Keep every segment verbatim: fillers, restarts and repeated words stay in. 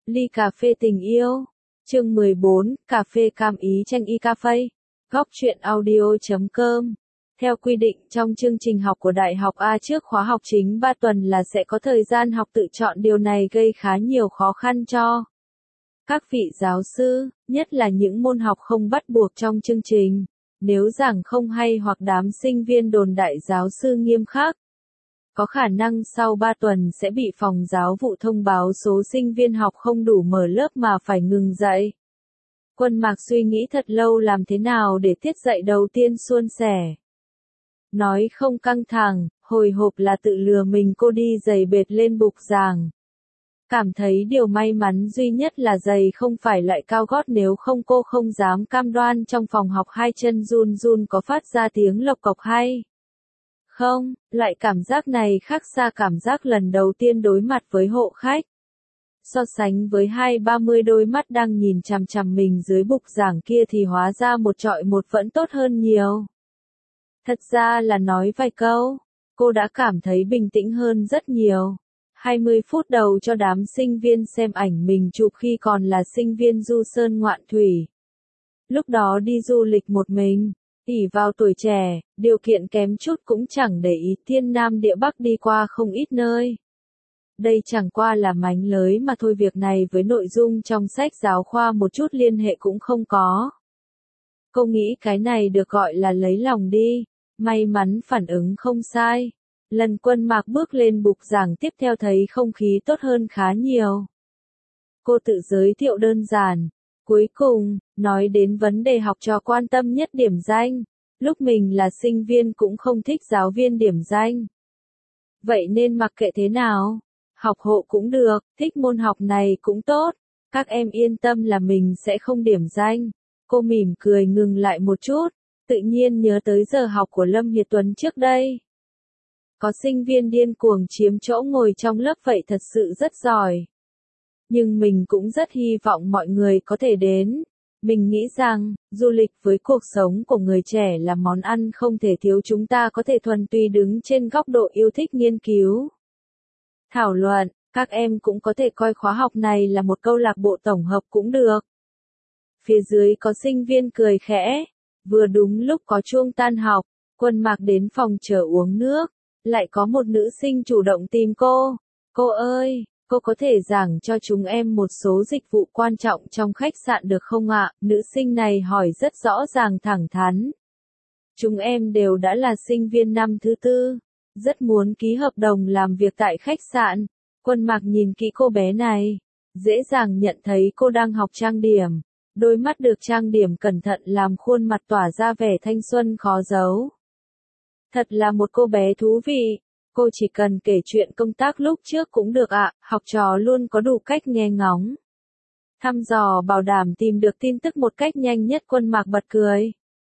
Ly cà phê tình yêu. Chương mười bốn, cà phê cam ý chanh y cà phê. Góc truyện audio chấm com. Theo quy định trong chương trình học của Đại học A trước khóa học chính ba tuần là sẽ có thời gian học tự chọn, điều này gây khá nhiều khó khăn cho các vị giáo sư, nhất là những môn học không bắt buộc trong chương trình. Nếu giảng không hay hoặc đám sinh viên đồn đại giáo sư nghiêm khắc, có khả năng sau ba tuần sẽ bị phòng giáo vụ thông báo số sinh viên học không đủ mở lớp mà phải ngừng dạy. Quân Mạc suy nghĩ thật lâu làm thế nào để tiết dạy đầu tiên suôn sẻ. Nói không căng thẳng, hồi hộp là tự lừa mình cô đi giày bệt lên bục giảng. Cảm thấy điều may mắn duy nhất là giày không phải loại cao gót, nếu không cô không dám cam đoan trong phòng học hai chân run run có phát ra tiếng lộc cộc hay không. Loại cảm giác này khác xa cảm giác lần đầu tiên đối mặt với hộ khách. So sánh với hai ba mươi đôi mắt đang nhìn chằm chằm mình dưới bục giảng kia thì hóa ra một trọi một vẫn tốt hơn nhiều. Thật ra là nói vài câu, cô đã cảm thấy bình tĩnh hơn rất nhiều. hai mươi phút đầu cho đám sinh viên xem ảnh mình chụp khi còn là sinh viên du sơn ngoạn thủy. Lúc đó đi du lịch một mình, ỷ vào tuổi trẻ, điều kiện kém chút cũng chẳng để ý, thiên nam địa bắc đi qua không ít nơi. Đây chẳng qua là mánh lới mà thôi, việc này với nội dung trong sách giáo khoa một chút liên hệ cũng không có. Cô nghĩ cái này được gọi là lấy lòng đi, may mắn phản ứng không sai. Lần Quân Mạc bước lên bục giảng tiếp theo thấy không khí tốt hơn khá nhiều. Cô tự giới thiệu đơn giản. Cuối cùng, nói đến vấn đề học trò quan tâm nhất, điểm danh. Lúc mình là sinh viên cũng không thích giáo viên điểm danh. Vậy nên mặc kệ thế nào, học hộ cũng được, thích môn học này cũng tốt. Các em yên tâm là mình sẽ không điểm danh. Cô mỉm cười ngừng lại một chút, tự nhiên nhớ tới giờ học của Lâm Hiệt Tuấn trước đây. Có sinh viên điên cuồng chiếm chỗ ngồi trong lớp, vậy thật sự rất giỏi. Nhưng mình cũng rất hy vọng mọi người có thể đến. Mình nghĩ rằng, du lịch với cuộc sống của người trẻ là món ăn không thể thiếu, chúng ta có thể thuần túy đứng trên góc độ yêu thích nghiên cứu. Thảo luận, các em cũng có thể coi khóa học này là một câu lạc bộ tổng hợp cũng được. Phía dưới có sinh viên cười khẽ. Vừa đúng lúc có chuông tan học, Quân Mạc đến phòng chờ uống nước. Lại có một nữ sinh chủ động tìm cô. Cô ơi, cô có thể giảng cho chúng em một số dịch vụ quan trọng trong khách sạn được không ạ? Nữ sinh này hỏi rất rõ ràng thẳng thắn. Chúng em đều đã là sinh viên năm thứ tư, rất muốn ký hợp đồng làm việc tại khách sạn. Quân Mạc nhìn kỹ cô bé này, dễ dàng nhận thấy cô đang học trang điểm. Đôi mắt được trang điểm cẩn thận làm khuôn mặt tỏa ra vẻ thanh xuân khó giấu. Thật là một cô bé thú vị, cô chỉ cần kể chuyện công tác lúc trước cũng được ạ, học trò luôn có đủ cách nghe ngóng. Thăm dò bảo đảm tìm được tin tức một cách nhanh nhất. Quân Mạc bật cười.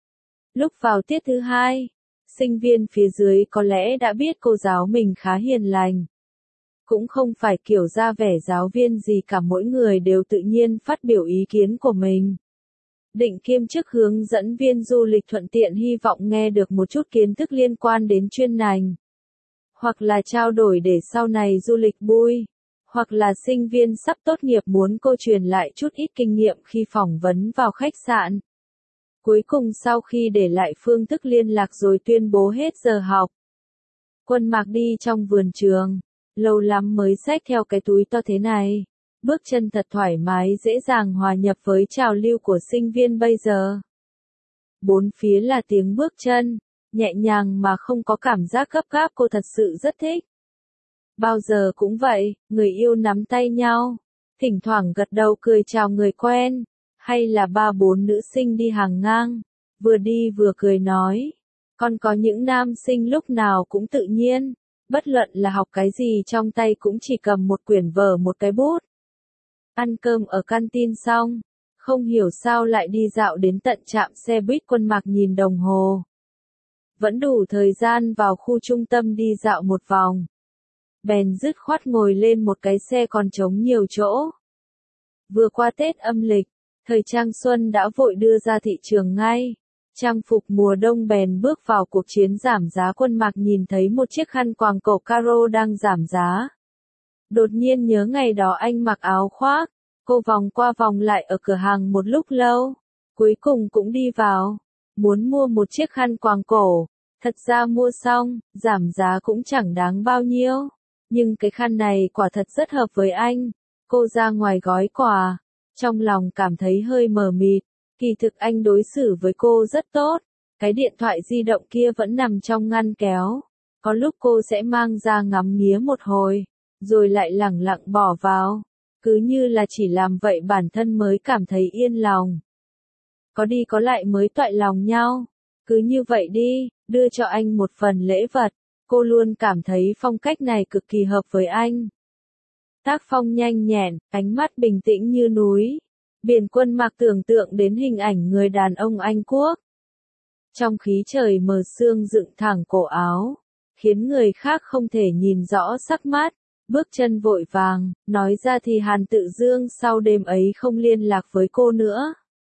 Lúc vào tiết thứ hai, sinh viên phía dưới có lẽ đã biết cô giáo mình khá hiền lành. Cũng không phải kiểu ra vẻ giáo viên gì cả, mỗi người đều tự nhiên phát biểu ý kiến của mình. Định kiêm chức hướng dẫn viên du lịch thuận tiện hy vọng nghe được một chút kiến thức liên quan đến chuyên ngành. Hoặc là trao đổi để sau này du lịch vui. Hoặc là sinh viên sắp tốt nghiệp muốn cô truyền lại chút ít kinh nghiệm khi phỏng vấn vào khách sạn. Cuối cùng sau khi để lại phương thức liên lạc rồi tuyên bố hết giờ học, Quân Mạc đi trong vườn trường. Lâu lắm mới xách theo cái túi to thế này. Bước chân thật thoải mái, dễ dàng hòa nhập với trào lưu của sinh viên bây giờ. Bốn phía là tiếng bước chân, nhẹ nhàng mà không có cảm giác gấp gáp, cô thật sự rất thích. Bao giờ cũng vậy, người yêu nắm tay nhau, thỉnh thoảng gật đầu cười chào người quen, hay là ba bốn nữ sinh đi hàng ngang, vừa đi vừa cười nói. Còn có những nam sinh lúc nào cũng tự nhiên, bất luận là học cái gì trong tay cũng chỉ cầm một quyển vở một cái bút. Ăn cơm ở canteen xong, không hiểu sao lại đi dạo đến tận trạm xe buýt. Quân Mạc nhìn đồng hồ. Vẫn đủ thời gian vào khu trung tâm đi dạo một vòng. Bèn dứt khoát ngồi lên một cái xe còn trống nhiều chỗ. Vừa qua Tết âm lịch, thời trang xuân đã vội đưa ra thị trường ngay. Trang phục mùa đông bèn bước vào cuộc chiến giảm giá. Quân Mạc nhìn thấy một chiếc khăn quàng cổ caro đang giảm giá. Đột nhiên nhớ ngày đó anh mặc áo khoác, Cô vòng qua vòng lại ở cửa hàng một lúc lâu, cuối cùng cũng đi vào, muốn mua một chiếc khăn quàng cổ. Thật ra mua xong, giảm giá cũng chẳng đáng bao nhiêu, nhưng cái khăn này quả thật rất hợp với anh. Cô ra ngoài gói quà, trong lòng cảm thấy hơi mờ mịt, kỳ thực anh đối xử với cô rất tốt. Cái điện thoại di động kia vẫn nằm trong ngăn kéo, có lúc cô sẽ mang ra ngắm nghía một hồi, rồi lại lẳng lặng bỏ vào, cứ như là chỉ làm vậy bản thân mới cảm thấy yên lòng. Có đi có lại mới toại lòng nhau, cứ như vậy đi, đưa cho anh một phần lễ vật. Cô luôn cảm thấy phong cách này cực kỳ hợp với anh. Tác phong nhanh nhẹn, ánh mắt bình tĩnh như núi. Biển Quân Mạc tưởng tượng đến hình ảnh người đàn ông Anh Quốc. Trong khí trời mờ sương dựng thẳng cổ áo, khiến người khác không thể nhìn rõ sắc mắt, bước chân vội vàng, nói ra thì Hàn Tự Dương sau đêm ấy không liên lạc với cô nữa.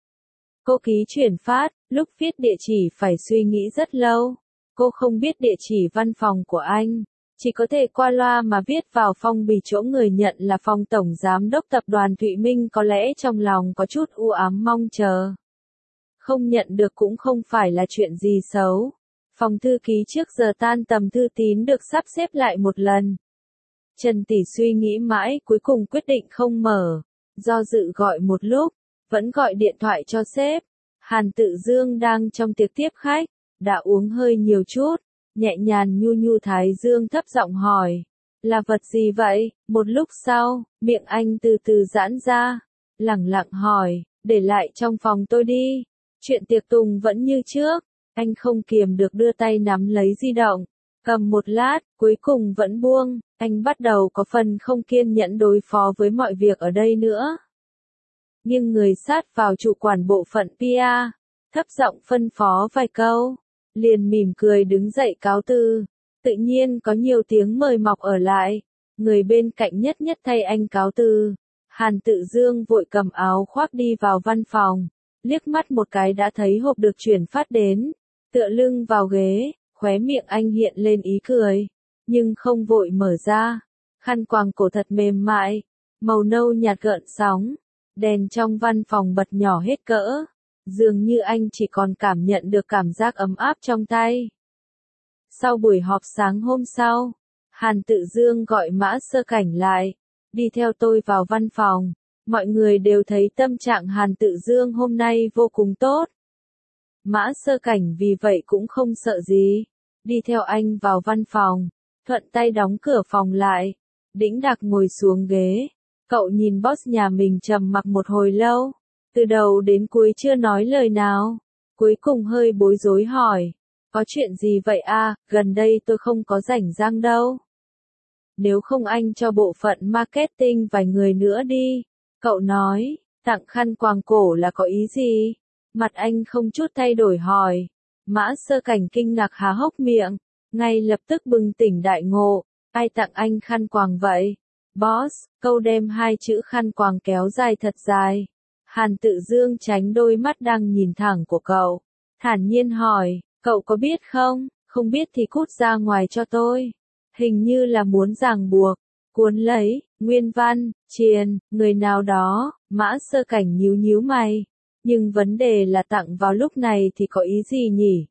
Cô ký chuyển phát, lúc viết địa chỉ phải suy nghĩ rất lâu. Cô không biết địa chỉ văn phòng của anh, chỉ có thể qua loa mà viết vào phong bì chỗ người nhận là phòng tổng giám đốc tập đoàn Thụy Minh, có lẽ trong lòng có chút u ám mong chờ. Không nhận được cũng không phải là chuyện gì xấu. Phòng thư ký trước giờ tan tầm thư tín được sắp xếp lại một lần. Trần Tỷ suy nghĩ mãi cuối cùng quyết định không mở, do dự gọi một lúc, vẫn gọi điện thoại cho sếp. Hàn Tự Dương đang trong tiệc tiếp khách, đã uống hơi nhiều chút, nhẹ nhàng nhu nhu thái dương thấp giọng hỏi, là vật gì vậy? Một lúc sau, miệng anh từ từ giãn ra, lẳng lặng hỏi, để lại trong phòng tôi đi. Chuyện tiệc tùng vẫn như trước, anh không kiềm được đưa tay nắm lấy di động, cầm một lát, cuối cùng vẫn buông, anh bắt đầu có phần không kiên nhẫn đối phó với mọi việc ở đây nữa. Nhưng người sát vào chủ quản bộ phận pê e, thấp giọng phân phó vài câu, liền mỉm cười đứng dậy cáo từ. Tự nhiên có nhiều tiếng mời mọc ở lại, người bên cạnh nhất nhất thay anh cáo từ. Hàn Tự Dương vội cầm áo khoác đi vào văn phòng, liếc mắt một cái đã thấy hộp được chuyển phát đến, tựa lưng vào ghế, khóe miệng anh hiện lên ý cười, nhưng không vội mở ra. Khăn quàng cổ thật mềm mại, màu nâu nhạt gợn sóng, đèn trong văn phòng bật nhỏ hết cỡ, dường như anh chỉ còn cảm nhận được cảm giác ấm áp trong tay. Sau buổi họp sáng hôm sau, Hàn Tự Dương gọi Mã Sơ Cảnh lại, đi theo tôi vào văn phòng. Mọi người đều thấy tâm trạng Hàn Tự Dương hôm nay vô cùng tốt. Mã Sơ Cảnh vì vậy cũng không sợ gì, đi theo anh vào văn phòng, thuận tay đóng cửa phòng lại, đĩnh đạc ngồi xuống ghế. Cậu nhìn boss nhà mình trầm mặc một hồi lâu, từ đầu đến cuối chưa nói lời nào, cuối cùng hơi bối rối hỏi, có chuyện gì vậy a? Gần đây tôi không có rảnh rang đâu. Nếu không anh cho bộ phận marketing vài người nữa đi. Cậu nói, tặng khăn quàng cổ là có ý gì? Mặt anh không chút thay đổi hỏi. Mã Sơ Cảnh kinh ngạc há hốc miệng, ngay lập tức bừng tỉnh đại ngộ, ai tặng anh khăn quàng vậy? Boss, câu đem hai chữ khăn quàng kéo dài thật dài. Hàn Tự Dương tránh đôi mắt đang nhìn thẳng của cậu, thản nhiên hỏi, cậu có biết không? Không biết thì cút ra ngoài cho tôi. Hình như là muốn ràng buộc, cuốn lấy, nguyên văn, triền, người nào đó. Mã Sơ Cảnh nhíu nhíu mày. Nhưng vấn đề là tặng vào lúc này thì có ý gì nhỉ?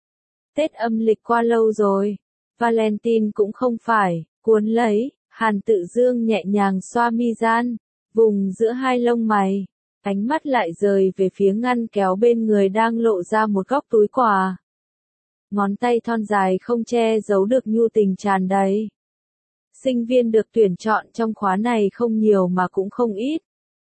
Tết âm lịch qua lâu rồi, Valentine cũng không phải, cuốn lấy. Hàn Tự Dương nhẹ nhàng xoa mi gian, vùng giữa hai lông mày, ánh mắt lại rời về phía ngăn kéo bên người đang lộ ra một góc túi quà. Ngón tay thon dài không che giấu được nhu tình tràn đầy. Sinh viên được tuyển chọn trong khóa này không nhiều mà cũng không ít.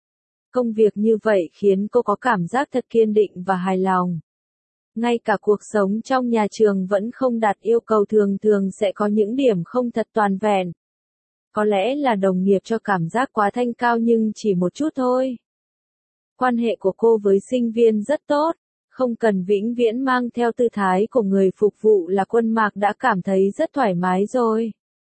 Công việc như vậy khiến cô có cảm giác thật kiên định và hài lòng. Ngay cả cuộc sống trong nhà trường vẫn không đạt yêu cầu, thường thường sẽ có những điểm không thật toàn vẹn. Có lẽ là đồng nghiệp cho cảm giác quá thanh cao nhưng chỉ một chút thôi. Quan hệ của cô với sinh viên rất tốt, không cần vĩnh viễn mang theo tư thái của người phục vụ là Quân Mạc đã cảm thấy rất thoải mái rồi.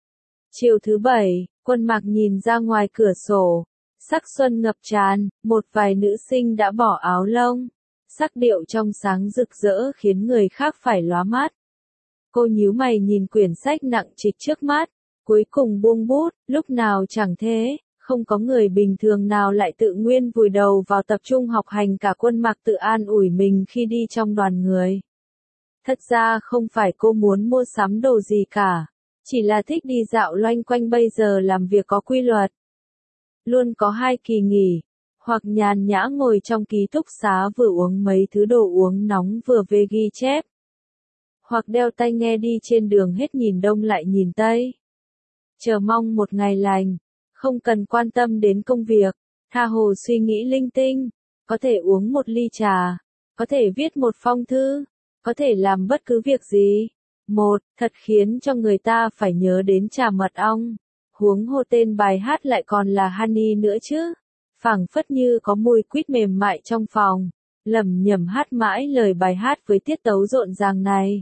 Chiều thứ bảy, Quân Mạc nhìn ra ngoài cửa sổ, sắc xuân ngập tràn, một vài nữ sinh đã bỏ áo lông, sắc điệu trong sáng rực rỡ khiến người khác phải lóa mắt. Cô nhíu mày nhìn quyển sách nặng trịch trước mắt, cuối cùng buông bút, lúc nào chẳng thế, Không có người bình thường nào lại tự nguyên vùi đầu vào tập trung học hành cả. Quân Mạc tự an ủi mình khi đi trong đoàn người. Thật ra không phải cô muốn mua sắm đồ gì cả, chỉ là thích đi dạo loanh quanh. Bây giờ làm việc có quy luật, luôn có hai kỳ nghỉ, hoặc nhàn nhã ngồi trong ký túc xá vừa uống mấy thứ đồ uống nóng vừa về ghi chép, hoặc đeo tai nghe đi trên đường hết nhìn đông lại nhìn tây. Chờ mong một ngày lành, không cần quan tâm đến công việc, tha hồ suy nghĩ linh tinh, có thể uống một ly trà, có thể viết một phong thư, có thể làm bất cứ việc gì. Một, thật khiến cho người ta phải nhớ đến trà mật ong. Huống hồ tên bài hát lại còn là Honey nữa chứ. Phảng phất như có mùi quýt mềm mại trong phòng. Lẩm nhẩm hát mãi lời bài hát với tiết tấu rộn ràng này.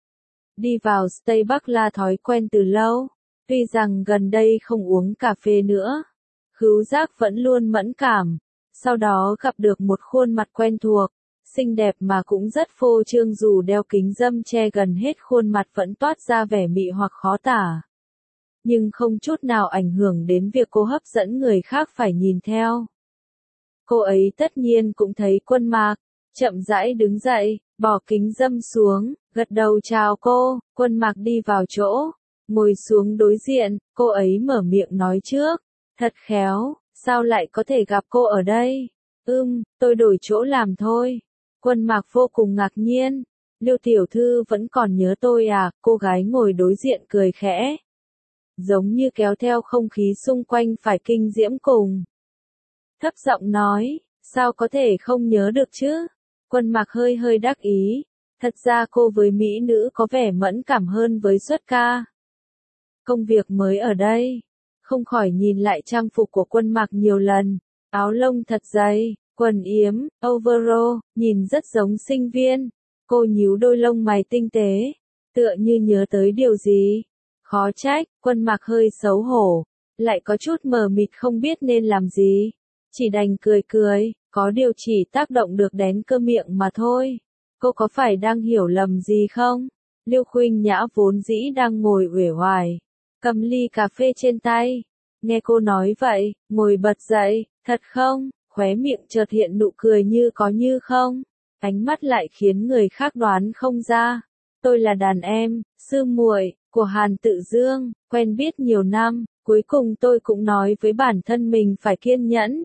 Đi vào Starbucks là thói quen từ lâu. Tuy rằng gần đây không uống cà phê nữa, khứu giác vẫn luôn mẫn cảm. Sau đó gặp được một khuôn mặt quen thuộc, xinh đẹp mà cũng rất phô trương, dù đeo kính râm che gần hết khuôn mặt vẫn toát ra vẻ mị hoặc khó tả. Nhưng không chút nào ảnh hưởng đến việc cô hấp dẫn người khác phải nhìn theo. Cô ấy tất nhiên cũng thấy Quân Mạc, chậm rãi đứng dậy, bỏ kính râm xuống, gật đầu chào cô. Quân Mạc đi vào chỗ, ngồi xuống đối diện, cô ấy mở miệng nói trước. Thật khéo, sao lại có thể gặp cô ở đây? Ừm, tôi đổi chỗ làm thôi. Quân Mạc vô cùng ngạc nhiên. Liêu tiểu thư vẫn còn nhớ tôi à? Cô gái ngồi đối diện cười khẽ, giống như kéo theo không khí xung quanh phải kinh diễm cùng. Thấp giọng nói, sao có thể không nhớ được chứ? Quân Mạc hơi hơi đắc ý. Thật ra cô với mỹ nữ có vẻ mẫn cảm hơn với xuất ca. Công việc mới ở đây, không khỏi nhìn lại trang phục của Quân Mạc nhiều lần. Áo lông thật dày, quần yếm, overall, nhìn rất giống sinh viên. Cô nhíu đôi lông mày tinh tế, tựa như nhớ tới điều gì. Khó trách. Quân Mạc hơi xấu hổ, lại có chút mờ mịt không biết nên làm gì. Chỉ đành cười cười, có điều chỉ tác động được đến cơ miệng mà thôi. Cô có phải đang hiểu lầm gì không? Liêu Khuynh Nhã vốn dĩ đang ngồi uể oải, cầm ly cà phê trên tay. Nghe cô nói vậy, ngồi bật dậy, thật không? Khóe miệng chợt hiện nụ cười như có như không. Ánh mắt lại khiến người khác đoán không ra. Tôi là đàn em, sư muội của Hàn Tự Dương, quen biết nhiều năm, cuối cùng tôi cũng nói với bản thân mình phải kiên nhẫn.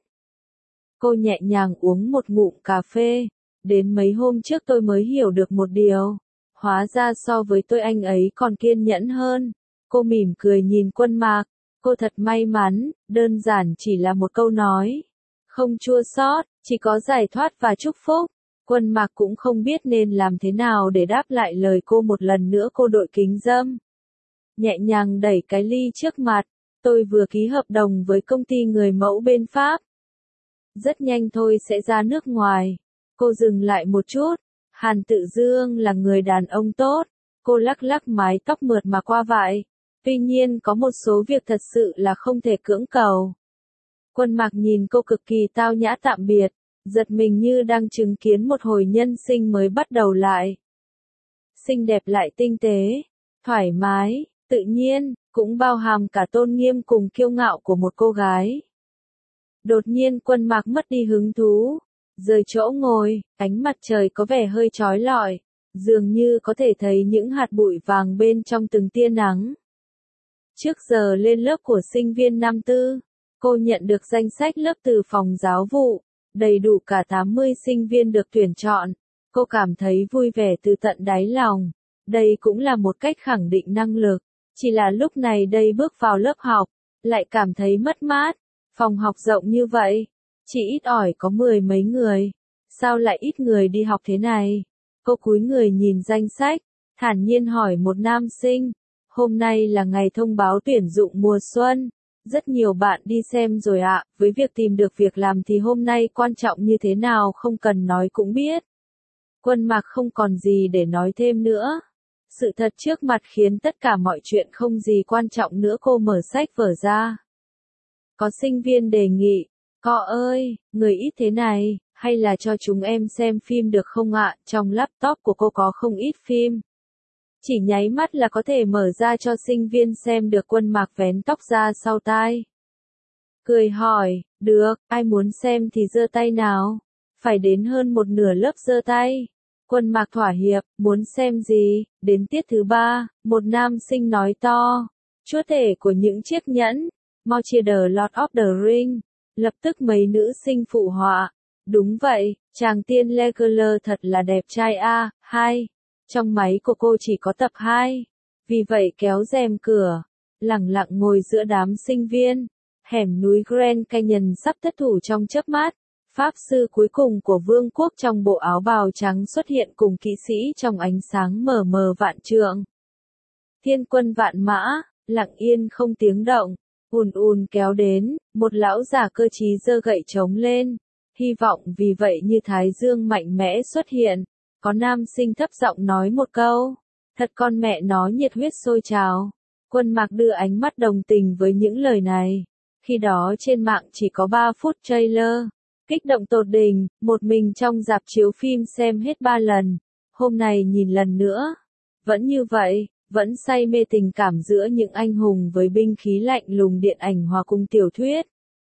Cô nhẹ nhàng uống một ngụm cà phê. Đến mấy hôm trước tôi mới hiểu được một điều. Hóa ra so với tôi anh ấy còn kiên nhẫn hơn. Cô mỉm cười nhìn Quân Mạc. Cô thật may mắn, đơn giản chỉ là một câu nói. Không chua xót, chỉ có giải thoát và chúc phúc. Quân Mạc cũng không biết nên làm thế nào để đáp lại lời cô. Một lần nữa cô đội kính râm, nhẹ nhàng đẩy cái ly trước mặt. Tôi vừa ký hợp đồng với công ty người mẫu bên Pháp. Rất nhanh thôi sẽ ra nước ngoài. Cô dừng lại một chút. Hàn Tự Dương là người đàn ông tốt. Cô lắc lắc mái tóc mượt mà qua vai. Tuy nhiên có một số việc thật sự là không thể cưỡng cầu. Quân Mạc nhìn cô cực kỳ tao nhã tạm biệt, giật mình như đang chứng kiến một hồi nhân sinh mới bắt đầu lại. Xinh đẹp lại tinh tế, thoải mái, tự nhiên, cũng bao hàm cả tôn nghiêm cùng kiêu ngạo của một cô gái. Đột nhiên Quân Mạc mất đi hứng thú, rời chỗ ngồi, ánh mặt trời có vẻ hơi chói lọi, dường như có thể thấy những hạt bụi vàng bên trong từng tia nắng. Trước giờ lên lớp của sinh viên năm tư, cô nhận được danh sách lớp từ phòng giáo vụ, đầy đủ cả tám mươi sinh viên được tuyển chọn. Cô cảm thấy vui vẻ từ tận đáy lòng. Đây cũng là một cách khẳng định năng lực. Chỉ là lúc này đây bước vào lớp học, lại cảm thấy mất mát. Phòng học rộng như vậy, chỉ ít ỏi có mười mấy người. Sao lại ít người đi học thế này? Cô cúi người nhìn danh sách, thản nhiên hỏi một nam sinh. Hôm nay là ngày thông báo tuyển dụng mùa xuân. Rất nhiều bạn đi xem rồi ạ. Với việc tìm được việc làm thì hôm nay quan trọng như thế nào không cần nói cũng biết. Quân Mạc không còn gì để nói thêm nữa. Sự thật trước mặt khiến tất cả mọi chuyện không gì quan trọng nữa. Cô mở sách vở ra. Có sinh viên đề nghị, Cọ ơi, người ít thế này, hay là cho chúng em xem phim được không ạ? Trong laptop của cô có không ít phim. Chỉ nháy mắt là có thể mở ra cho sinh viên xem được. Quân Mạc vén tóc ra sau tai. cười hỏi, được, ai muốn xem thì giơ tay nào. Phải đến hơn một nửa lớp giơ tay. Quân Mạc thỏa hiệp, muốn xem gì, đến tiết thứ ba, một nam sinh nói to. Chúa tể của những chiếc nhẫn, mau chia The Lord of the Ring. Lập tức mấy nữ sinh phụ họa. Đúng vậy, chàng tiên Legolas thật là đẹp trai a. Hai. Trong máy của cô chỉ có tập hai. Vì vậy kéo rèm cửa, lẳng lặng ngồi giữa đám sinh viên. Hẻm núi Grand Canyon sắp thất thủ trong chớp mắt. Pháp sư cuối cùng của vương quốc trong bộ áo bào trắng xuất hiện cùng kỵ sĩ trong ánh sáng mờ mờ vạn trượng. Thiên quân vạn mã, lặng yên không tiếng động, ùn ùn kéo đến, một lão già cơ trí giơ gậy trống lên. Hy vọng vì vậy như thái dương mạnh mẽ xuất hiện. Có nam sinh thấp giọng nói một câu. Thật con mẹ nó nhiệt huyết sôi trào. Quân Mạc đưa ánh mắt đồng tình với những lời này. Khi đó trên mạng chỉ có ba phút trailer. Kích động tột đỉnh, một mình trong rạp chiếu phim xem hết ba lần. Hôm nay nhìn lần nữa. Vẫn như vậy, vẫn say mê tình cảm giữa những anh hùng với binh khí lạnh lùng điện ảnh hòa cùng tiểu thuyết.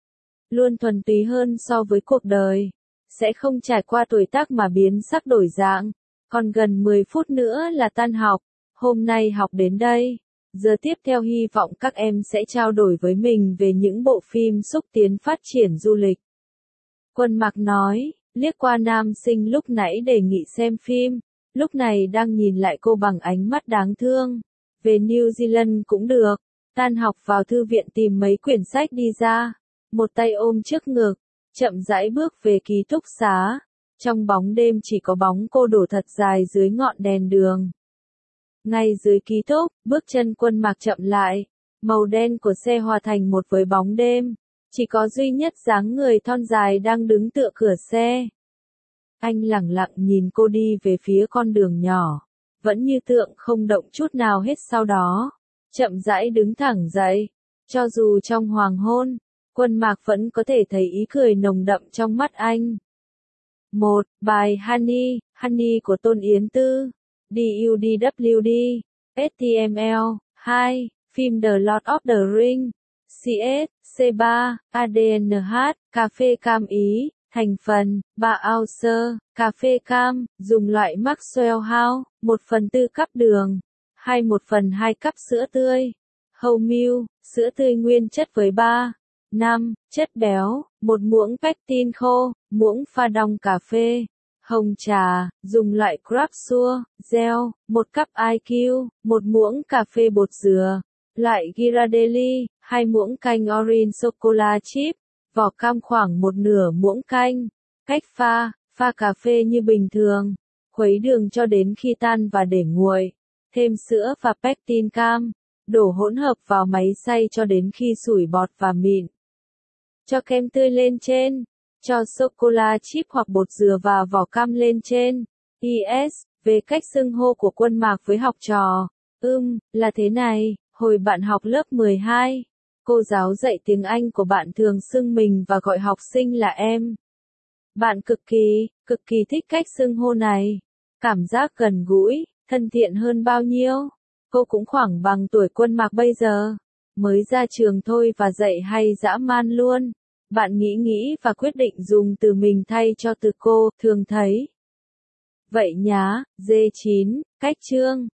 Luôn thuần túy hơn so với cuộc đời. Sẽ không trải qua tuổi tác mà biến sắc đổi dạng. Còn gần mười phút nữa là tan học. Hôm nay học đến đây. Giờ tiếp theo hy vọng các em sẽ trao đổi với mình về những bộ phim xúc tiến phát triển du lịch. Quân Mạc nói, liếc qua nam sinh lúc nãy đề nghị xem phim, lúc này đang nhìn lại cô bằng ánh mắt đáng thương. Về New Zealand cũng được, tan học vào thư viện tìm mấy quyển sách đi ra, một tay ôm trước ngực, chậm rãi bước về ký túc xá. Trong bóng đêm chỉ có bóng cô đổ thật dài dưới ngọn đèn đường. Ngay dưới ký túc, bước chân Quân Mạc chậm lại, màu đen của xe hòa thành một với bóng đêm. Chỉ có duy nhất dáng người thon dài đang đứng tựa cửa xe. Anh lẳng lặng nhìn cô đi về phía con đường nhỏ, vẫn như tượng không động chút nào hết. Sau đó, chậm rãi đứng thẳng dậy. Cho dù trong hoàng hôn, Quân Mạc vẫn có thể thấy ý cười nồng đậm trong mắt anh. Một, bài Honey, Honey của Tôn Yến Tư, D U D W D, H T M L. Hai, phim The Lord of the Ring, C S, C ba, A D N H, cà phê cam Ý, thành phần, ba ounce, cà phê cam, dùng loại Maxwell House, một phần tư cắp đường, hai một phần hai cắp sữa tươi, whole milk, sữa tươi nguyên chất với ba, năm, chất béo, một muỗng pectin khô, muỗng pha đong cà phê, hồng trà, dùng loại Crabsure, gel, một cắp I Q, một muỗng cà phê bột dừa. Loại Ghirardelli, hai muỗng canh Orange Chocolate Chip, vỏ cam khoảng một nửa muỗng canh. Cách pha, pha cà phê như bình thường, khuấy đường cho đến khi tan và để nguội. Thêm sữa và pectin cam, đổ hỗn hợp vào máy xay cho đến khi sủi bọt và mịn. Cho kem tươi lên trên, cho sô-cô-la chip hoặc bột dừa và vỏ cam lên trên. I S, về cách xưng hô của Quân Mạc với học trò. Ừm, là thế này. Hồi bạn học lớp mười hai, cô giáo dạy tiếng Anh của bạn thường xưng mình và gọi học sinh là em. Bạn cực kỳ, cực kỳ thích cách xưng hô này. Cảm giác gần gũi, thân thiện hơn bao nhiêu. Cô cũng khoảng bằng tuổi Quân Mạc bây giờ. Mới ra trường thôi và dạy hay dã man luôn. Bạn nghĩ nghĩ và quyết định dùng từ mình thay cho từ cô, thường thấy. Vậy nhá, D chín, cách chương.